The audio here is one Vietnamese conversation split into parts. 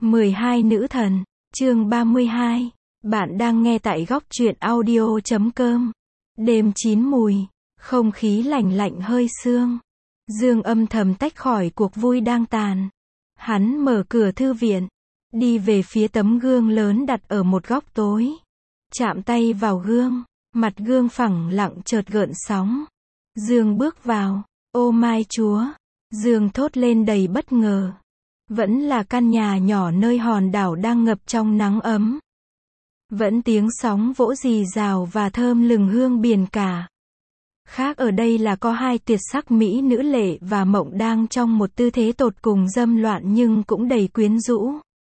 12 nữ thần, chương 32. Bạn đang nghe tại góc truyện audio.com. Đêm chín mùi, không khí lạnh lạnh hơi sương. Dương âm thầm tách khỏi cuộc vui đang tàn. Hắn mở cửa thư viện, đi về phía tấm gương lớn đặt ở một góc tối. Chạm tay vào gương, mặt gương phẳng lặng chợt gợn sóng. Dương bước vào, ô mai chúa. Dương thốt lên đầy bất ngờ. Vẫn là căn nhà nhỏ nơi hòn đảo đang ngập trong nắng ấm. Vẫn tiếng sóng vỗ rì rào và thơm lừng hương biển cả. Khác ở đây là có hai tuyệt sắc mỹ nữ Lệ và Mộng đang trong một tư thế tột cùng dâm loạn nhưng cũng đầy quyến rũ.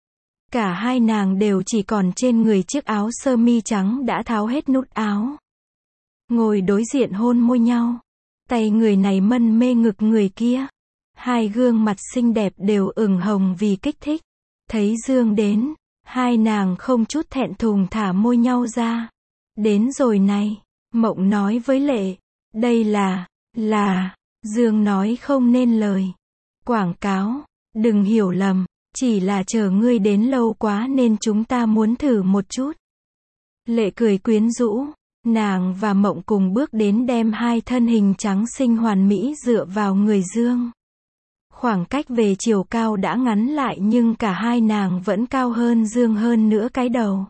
Cả hai nàng đều chỉ còn trên người chiếc áo sơ mi trắng đã tháo hết nút áo. Ngồi đối diện hôn môi nhau. Tay người này mân mê ngực người kia. Hai gương mặt xinh đẹp đều ửng hồng vì kích thích. Thấy Dương đến, hai nàng không chút thẹn thùng thả môi nhau ra. Đến rồi này, Mộng nói với Lệ. Đây là, Dương nói không nên lời. Quảng cáo, đừng hiểu lầm, chỉ là chờ ngươi đến lâu quá nên chúng ta muốn thử một chút. Lệ cười quyến rũ, nàng và Mộng cùng bước đến đem hai thân hình trắng xinh hoàn mỹ dựa vào người Dương. Khoảng cách về chiều cao đã ngắn lại nhưng cả hai nàng vẫn cao hơn Dương hơn nữa cái đầu.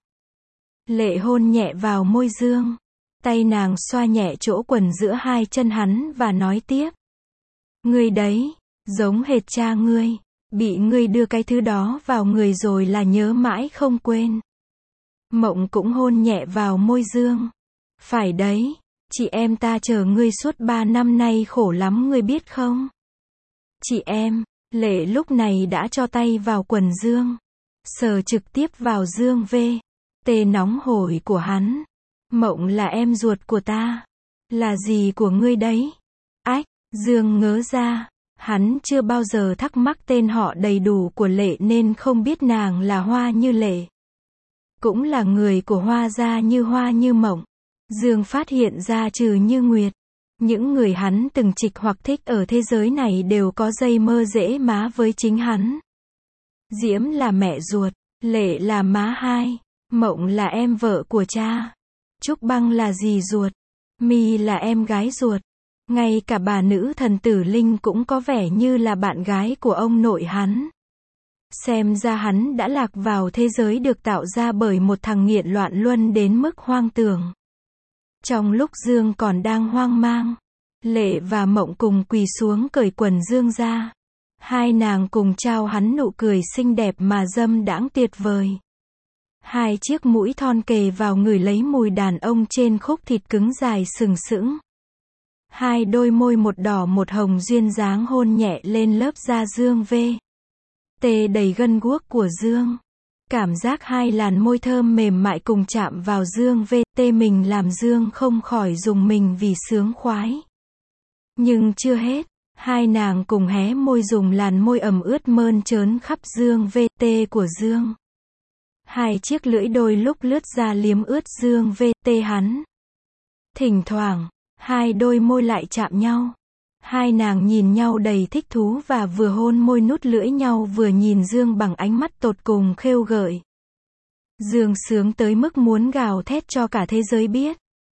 Lệ hôn nhẹ vào môi Dương. Tay nàng xoa nhẹ chỗ quần giữa hai chân hắn và nói tiếp. Ngươi đấy, giống hệt cha ngươi. Bị ngươi đưa cái thứ đó vào người rồi là nhớ mãi không quên. Mộng cũng hôn nhẹ vào môi Dương. Phải đấy, chị em ta chờ ngươi suốt 3 năm nay khổ lắm ngươi biết không? Chị em, Lệ lúc này đã cho tay vào quần Dương. Sờ trực tiếp vào Dương tê nóng hổi của hắn. Mộng là em ruột của ta. Là gì của ngươi đấy? Ách, Dương ngớ ra. Hắn chưa bao giờ thắc mắc tên họ đầy đủ của Lệ nên không biết nàng là Hoa Như Lệ. Cũng là người của Hoa gia như Hoa Như Mộng. Dương phát hiện ra trừ Như Nguyệt. Những người hắn từng trịch hoặc thích ở thế giới này đều có dây mơ dễ má với chính hắn. Diễm là mẹ ruột, Lệ là má hai, Mộng là em vợ của cha. Trúc Băng là dì ruột, My là em gái ruột. Ngay cả bà nữ thần Tử Linh cũng có vẻ như là bạn gái của ông nội hắn. Xem ra hắn đã lạc vào thế giới được tạo ra bởi một thằng nghiện loạn luân đến mức hoang tưởng. Trong lúc Dương còn đang hoang mang, Lệ và Mộng cùng quỳ xuống cởi quần Dương ra. Hai nàng cùng trao hắn nụ cười xinh đẹp mà dâm đãng tuyệt vời. Hai chiếc mũi thon kề vào ngửi lấy mùi đàn ông trên khúc thịt cứng dài sừng sững. Hai đôi môi một đỏ một hồng duyên dáng hôn nhẹ lên lớp da Dương tê đầy gân guốc của Dương. Cảm giác hai làn môi thơm mềm mại cùng chạm vào Dương tê mình làm Dương không khỏi rùng mình vì sướng khoái. Nhưng chưa hết, hai nàng cùng hé môi dùng làn môi ẩm ướt mơn trớn khắp Dương tê của Dương. Hai chiếc lưỡi đôi lúc lướt ra liếm ướt Dương tê hắn. Thỉnh thoảng, hai đôi môi lại chạm nhau. Hai nàng nhìn nhau đầy thích thú và vừa hôn môi nút lưỡi nhau vừa nhìn Dương bằng ánh mắt tột cùng khêu gợi. Dương sướng tới mức muốn gào thét cho cả thế giới biết.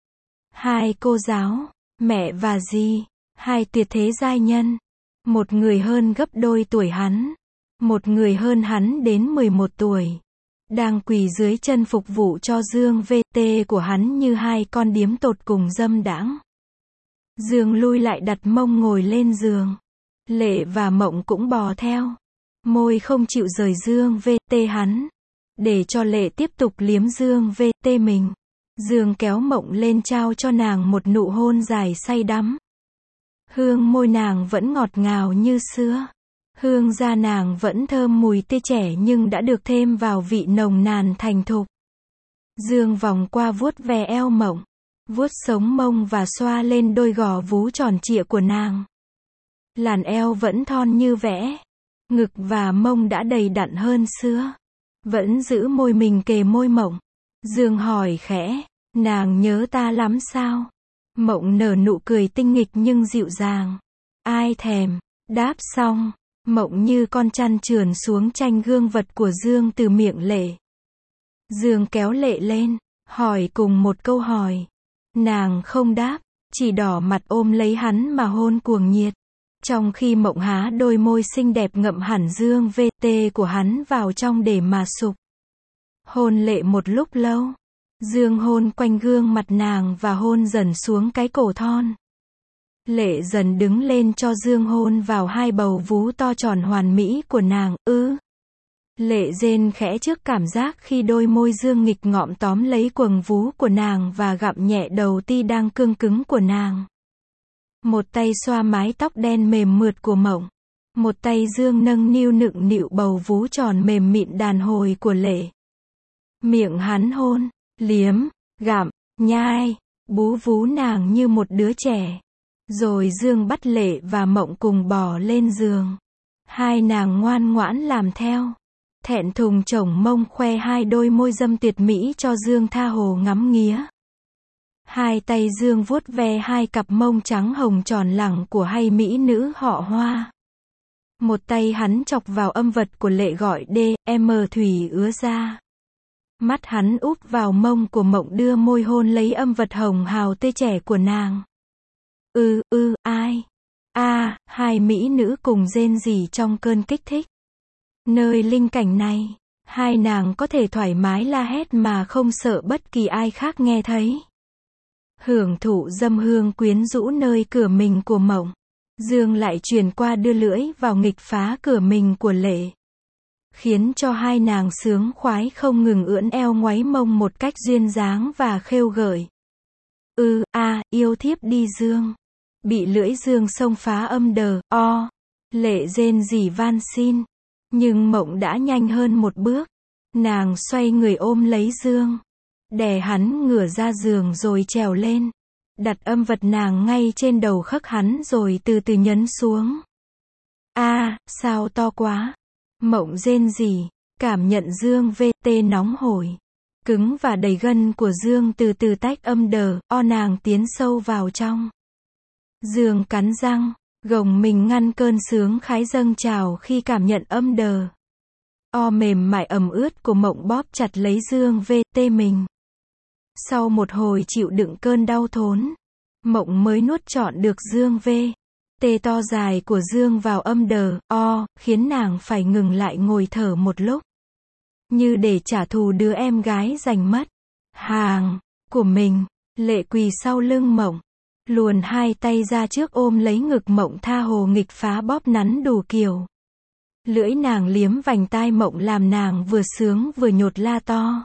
Hai cô giáo, mẹ và dì, hai tuyệt thế giai nhân. Một người hơn gấp đôi tuổi hắn. Một người hơn hắn đến 11 tuổi. Đang quỳ dưới chân phục vụ cho Dương tê của hắn như hai con điếm tột cùng dâm đãng. Dương lui lại đặt mông ngồi lên giường. Lệ và Mộng cũng bò theo. Môi không chịu rời Dương tê hắn. Để cho Lệ tiếp tục liếm Dương tê mình. Dương kéo Mộng lên trao cho nàng một nụ hôn dài say đắm. Hương môi nàng vẫn ngọt ngào như sữa. Hương da nàng vẫn thơm mùi tê trẻ nhưng đã được thêm vào vị nồng nàn thành thục. Dương vòng qua vuốt ve eo Mộng. Vuốt sống mông và xoa lên đôi gò vú tròn trịa của nàng. Làn eo vẫn thon như vẽ. Ngực và mông đã đầy đặn hơn xưa. Vẫn giữ môi mình kề môi Mộng. Dương hỏi khẽ, nàng nhớ ta lắm sao? Mộng nở nụ cười tinh nghịch nhưng dịu dàng. Ai thèm, đáp xong. Mộng như con chăn trườn xuống tranh gương vật của Dương từ miệng Lệ. Dương kéo Lệ lên, hỏi cùng một câu hỏi. Nàng không đáp, chỉ đỏ mặt ôm lấy hắn mà hôn cuồng nhiệt. Trong khi Mộng há đôi môi xinh đẹp ngậm hẳn Dương VT của hắn vào trong để mà sục. Hôn Lệ một lúc lâu. Dương hôn quanh gương mặt nàng và hôn dần xuống cái cổ thon. Lệ dần đứng lên cho Dương hôn vào hai bầu vú to tròn hoàn mỹ của nàng, Lệ rên khẽ trước cảm giác khi đôi môi Dương nghịch ngợm tóm lấy quầng vú của nàng và gặm nhẹ đầu ti đang cương cứng của nàng. Một tay xoa mái tóc đen mềm mượt của Mộng. Một tay Dương nâng niu nựng nịu bầu vú tròn mềm mịn đàn hồi của Lệ. Miệng hắn hôn, liếm, gặm, nhai, bú vú nàng như một đứa trẻ. Rồi Dương bắt Lệ và Mộng cùng bò lên giường. Hai nàng ngoan ngoãn làm theo. Thẹn thùng chổng mông khoe hai đôi môi dâm tuyệt mỹ cho Dương tha hồ ngắm nghía. Hai tay Dương vuốt ve hai cặp mông trắng hồng tròn lẳng của hai mỹ nữ họ Hoa. Một tay hắn chọc vào âm vật của Lệ gọi M thủy ứa ra. Mắt hắn úp vào mông của Mộng đưa môi hôn lấy âm vật hồng hào tê trẻ của nàng. Ai? Hai mỹ nữ cùng rên rỉ trong cơn kích thích. Nơi linh cảnh này, hai nàng có thể thoải mái la hét mà không sợ bất kỳ ai khác nghe thấy. Hưởng thụ dâm hương quyến rũ nơi cửa mình của Mộng. Dương lại chuyển qua đưa lưỡi vào nghịch phá cửa mình của Lệ. Khiến cho hai nàng sướng khoái không ngừng ưỡn eo ngoáy mông một cách duyên dáng và khêu gợi. Yêu thiếp đi Dương. Bị lưỡi Dương xông phá âm đờ, Lệ rên rỉ van xin. Nhưng Mộng đã nhanh hơn một bước. Nàng xoay người ôm lấy Dương. Đè hắn ngửa ra giường rồi trèo lên. Đặt âm vật nàng ngay trên đầu khấc hắn rồi từ từ nhấn xuống. Sao to quá. Mộng rên rỉ, cảm nhận Dương VT nóng hổi. Cứng và đầy gân của Dương từ từ tách âm đờ, nàng tiến sâu vào trong. Dương cắn răng, gồng mình ngăn cơn sướng khái dâng trào khi cảm nhận âm đờ. Mềm mại ẩm ướt của Mộng bóp chặt lấy Dương VT mình. Sau một hồi chịu đựng cơn đau thốn, Mộng mới nuốt trọn được Dương VT to dài của Dương vào âm đờ, khiến nàng phải ngừng lại ngồi thở một lúc. Như để trả thù đứa em gái giành mất hàng của mình. Lệ quỳ sau lưng Mộng, luồn hai tay ra trước ôm lấy ngực Mộng tha hồ nghịch phá bóp nắn đủ kiểu. Lưỡi nàng liếm vành tai Mộng làm nàng vừa sướng vừa nhột la to.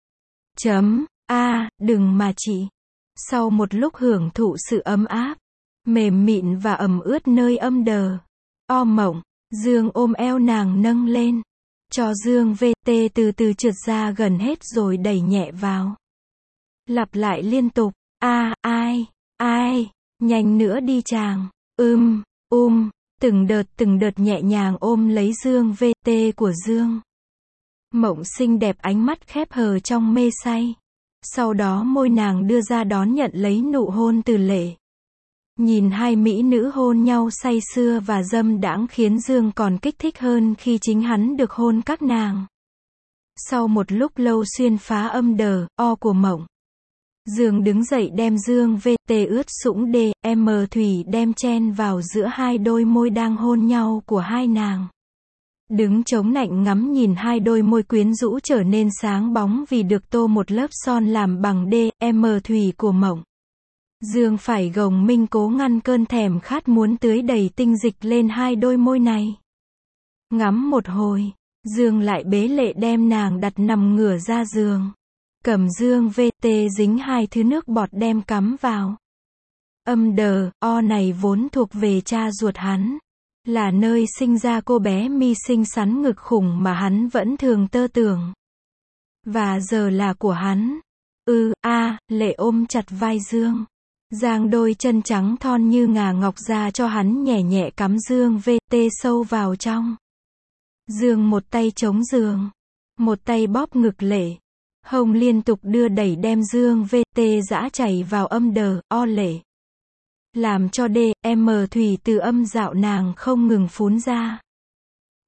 Đừng mà chị. Sau một lúc hưởng thụ sự ấm áp, mềm mịn và ẩm ướt nơi âm đờ, Mộng, Dương ôm eo nàng nâng lên, cho Dương VT từ từ trượt ra gần hết rồi đẩy nhẹ vào. Lặp lại liên tục, ai, nhanh nữa đi chàng, từng đợt nhẹ nhàng ôm lấy Dương VT của Dương. Mộng xinh đẹp ánh mắt khép hờ trong mê say. Sau đó môi nàng đưa ra đón nhận lấy nụ hôn từ Lệ. Nhìn hai mỹ nữ hôn nhau say sưa và dâm đãng khiến Dương còn kích thích hơn khi chính hắn được hôn các nàng. Sau một lúc lâu xuyên phá âm đờ, của Mộng, Dương đứng dậy đem Dương VT ướt sũng M thủy đem chen vào giữa hai đôi môi đang hôn nhau của hai nàng. Đứng chống nạnh ngắm nhìn hai đôi môi quyến rũ trở nên sáng bóng vì được tô một lớp son làm bằng M thủy của Mộng. Dương phải gồng mình cố ngăn cơn thèm khát muốn tưới đầy tinh dịch lên hai đôi môi này. Ngắm một hồi, Dương lại bế Lệ đem nàng đặt nằm ngửa ra giường. Cầm Dương VT dính hai thứ nước bọt đem cắm vào. Âm đờ, này vốn thuộc về cha ruột hắn. Là nơi sinh ra cô bé mi xinh xắn ngực khủng mà hắn vẫn thường tơ tưởng. Và giờ là của hắn. Lệ ôm chặt vai Dương. Giang đôi chân trắng thon như ngà ngọc ra cho hắn nhẹ nhẹ cắm Dương VT sâu vào trong. Dương một tay chống giường, một tay bóp ngực Lệ. Hông liên tục đưa đẩy đem Dương VT dã chảy vào âm đờ, Lệ. Làm cho M thủy từ âm dạo nàng không ngừng phún ra.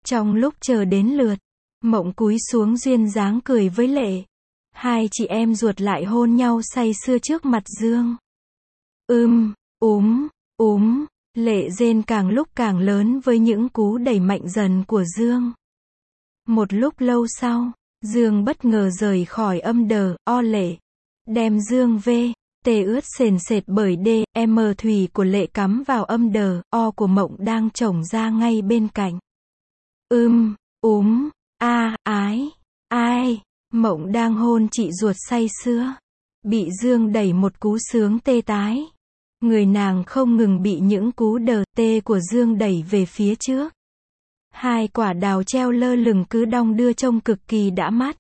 Trong lúc chờ đến lượt, Mộng cúi xuống duyên dáng cười với Lệ. Hai chị em ruột lại hôn nhau say sưa trước mặt Dương. Lệ rên càng lúc càng lớn với những cú đẩy mạnh dần của Dương. Một lúc lâu sau, Dương bất ngờ rời khỏi âm đờ, Lệ. Đem Dương về, tê ướt sền sệt bởi D.M thủy của Lệ cắm vào âm đờ, của Mộng đang chổng ra ngay bên cạnh. Ái, ai, Mộng đang hôn chị ruột say sưa. Bị Dương đẩy một cú sướng tê tái. Người nàng không ngừng bị những cú đờ tê của Dương đẩy về phía trước. Hai quả đào treo lơ lửng cứ đong đưa trông cực kỳ đã mắt.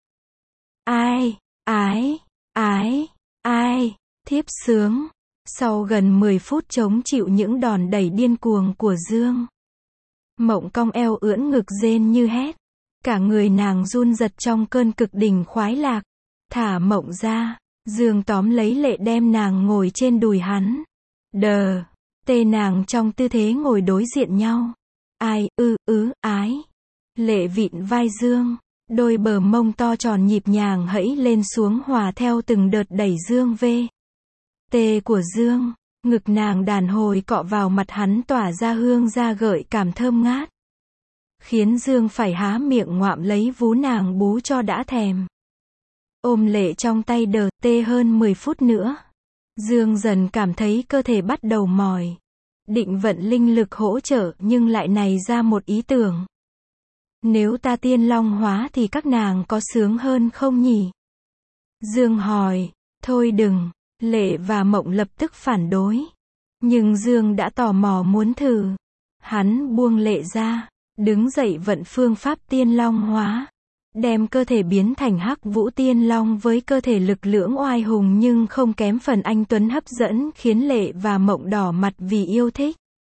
Ai, thiếp sướng. Sau gần 10 phút chống chịu những đòn đẩy điên cuồng của Dương, Mộng cong eo ưỡn ngực rên như hét. Cả người nàng run giật trong cơn cực đỉnh khoái lạc. Thả Mộng ra, Dương tóm lấy Lệ đem nàng ngồi trên đùi hắn. Tê nàng trong tư thế ngồi đối diện nhau. Ái. Lệ vịn vai Dương, đôi bờ mông to tròn nhịp nhàng hẫy lên xuống hòa theo từng đợt đẩy Dương về. Tê của Dương, ngực nàng đàn hồi cọ vào mặt hắn tỏa ra hương da gợi cảm thơm ngát. Khiến Dương phải há miệng ngoạm lấy vú nàng bú cho đã thèm. Ôm Lệ trong tay tê hơn 10 phút nữa. Dương dần cảm thấy cơ thể bắt đầu mỏi. Định vận linh lực hỗ trợ nhưng lại nảy ra một ý tưởng. Nếu ta tiên long hóa thì các nàng có sướng hơn không nhỉ? Dương hỏi. Thôi đừng. Lệ và Mộng lập tức phản đối. Nhưng Dương đã tò mò muốn thử. Hắn buông Lệ ra, đứng dậy vận phương pháp tiên long hóa. Đem cơ thể biến thành Hắc Vũ Tiên Long với cơ thể lực lưỡng oai hùng nhưng không kém phần anh tuấn hấp dẫn khiến Lệ và Mộng đỏ mặt vì yêu thích.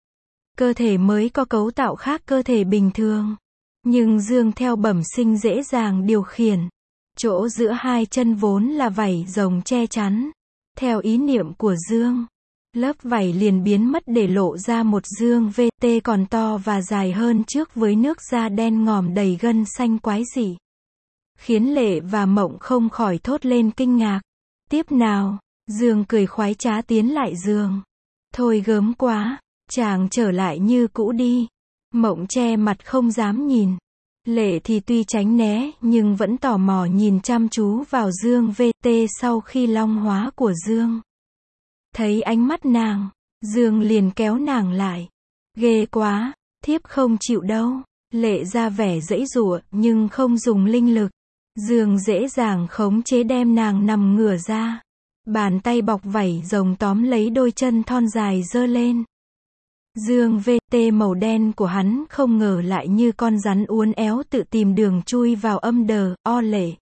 Cơ thể mới có cấu tạo khác cơ thể bình thường. Nhưng Dương theo bẩm sinh dễ dàng điều khiển. Chỗ giữa hai chân vốn là vảy rồng che chắn. Theo ý niệm của Dương, lớp vảy liền biến mất để lộ ra một Dương VT còn to và dài hơn trước với nước da đen ngòm đầy gân xanh quái dị. Khiến Lệ và Mộng không khỏi thốt lên kinh ngạc. Tiếp nào, Dương cười khoái trá tiến lại giường. Thôi gớm quá, chàng trở lại như cũ đi. Mộng che mặt không dám nhìn. Lệ thì tuy tránh né nhưng vẫn tò mò nhìn chăm chú vào Dương VT sau khi long hóa của Dương. Thấy ánh mắt nàng, Dương liền kéo nàng lại. Ghê quá, thiếp không chịu đâu. Lệ ra vẻ giãy giụa nhưng không dùng linh lực. Dương dễ dàng khống chế đem nàng nằm ngửa ra. Bàn tay bọc vảy rồng tóm lấy đôi chân thon dài giơ lên. Dương VT màu đen của hắn không ngờ lại như con rắn uốn éo tự tìm đường chui vào âm đờ, Lệ.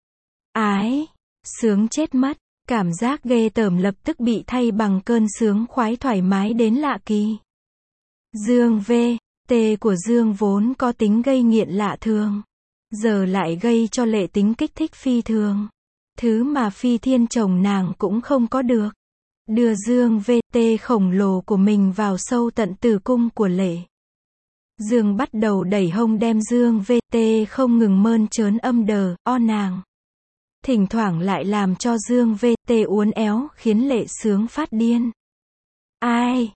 Ái, sướng chết mất, cảm giác ghê tởm lập tức bị thay bằng cơn sướng khoái thoải mái đến lạ kỳ. Dương VT của Dương vốn có tính gây nghiện lạ thường. Giờ lại gây cho Lệ tính kích thích phi thường. Thứ mà phi thiên chồng nàng cũng không có được. Đưa Dương VT khổng lồ của mình vào sâu tận tử cung của Lệ. Dương bắt đầu đẩy hông đem Dương VT không ngừng mơn trớn âm đờ, nàng. Thỉnh thoảng lại làm cho Dương VT uốn éo khiến Lệ sướng phát điên. Ái,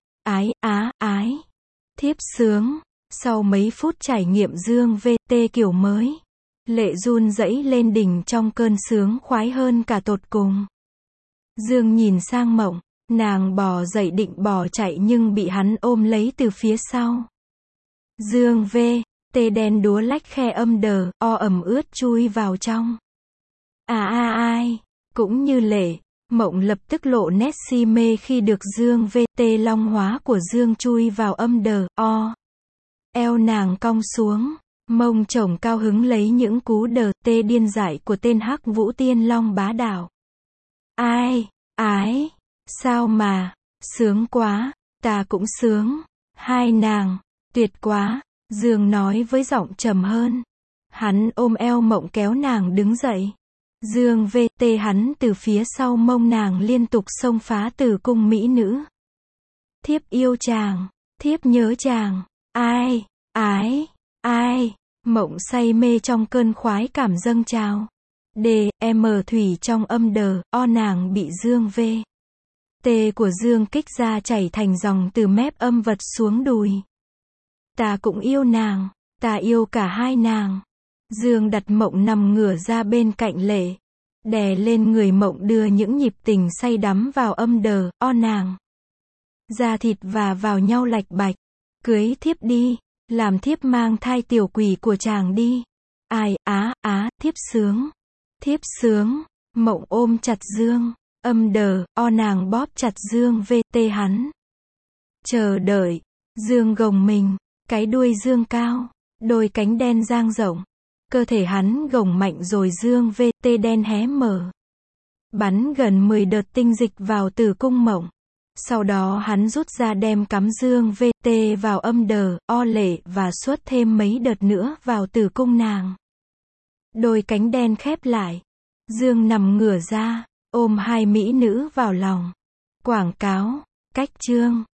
thiếp sướng. Sau mấy phút trải nghiệm Dương VT kiểu mới, Lệ run rẩy lên đỉnh trong cơn sướng khoái hơn cả tột cùng. Dương nhìn sang Mộng, nàng bò dậy định bỏ chạy nhưng bị hắn ôm lấy từ phía sau. Dương VT đen đúa lách khe âm đờ, ẩm ướt chui vào trong. Ai, cũng như Lệ, Mộng lập tức lộ nét si mê khi được Dương VT long hóa của Dương chui vào âm đờ, eo nàng cong xuống, mông chồng cao hứng lấy những cú đờ tê điên dại của tên Hắc Vũ Tiên Long bá đạo. Ái, sao mà, sướng quá, ta cũng sướng, hai nàng, tuyệt quá, Dương nói với giọng trầm hơn. Hắn ôm eo Mộng kéo nàng đứng dậy. Dương VT hắn từ phía sau mông nàng liên tục xông phá tử cung mỹ nữ. Thiếp yêu chàng, thiếp nhớ chàng, ai, Mộng say mê trong cơn khoái cảm dâng trào. D, M thủy trong âm đờ, O nàng bị dương V. T của dương kích ra chảy thành dòng từ mép âm vật xuống đùi. Ta cũng yêu nàng, ta yêu cả hai nàng. Dương đặt mộng nằm ngửa ra bên cạnh lệ. Đè lên người mộng đưa những nhịp tình say đắm vào âm đờ, O nàng. Da thịt và vào nhau lạch bạch. Cưới thiếp đi, làm thiếp mang thai tiểu quỷ của chàng đi. Ai, thiếp sướng. Thiếp sướng, mộng ôm chặt dương, âm đờ, O nàng bóp chặt dương VT hắn. Chờ đợi, dương gồng mình, cái đuôi dương cao, đôi cánh đen dang rộng. Cơ thể hắn gồng mạnh rồi dương VT đen hé mở. Bắn gần 10 đợt tinh dịch vào tử cung mộng. Sau đó hắn rút ra đem cắm dương VT vào âm đờ, O lệ và xuất thêm mấy đợt nữa vào tử cung nàng. Đôi cánh đen khép lại. Dương nằm ngửa ra, ôm hai mỹ nữ vào lòng. Quảng cáo, cách chương.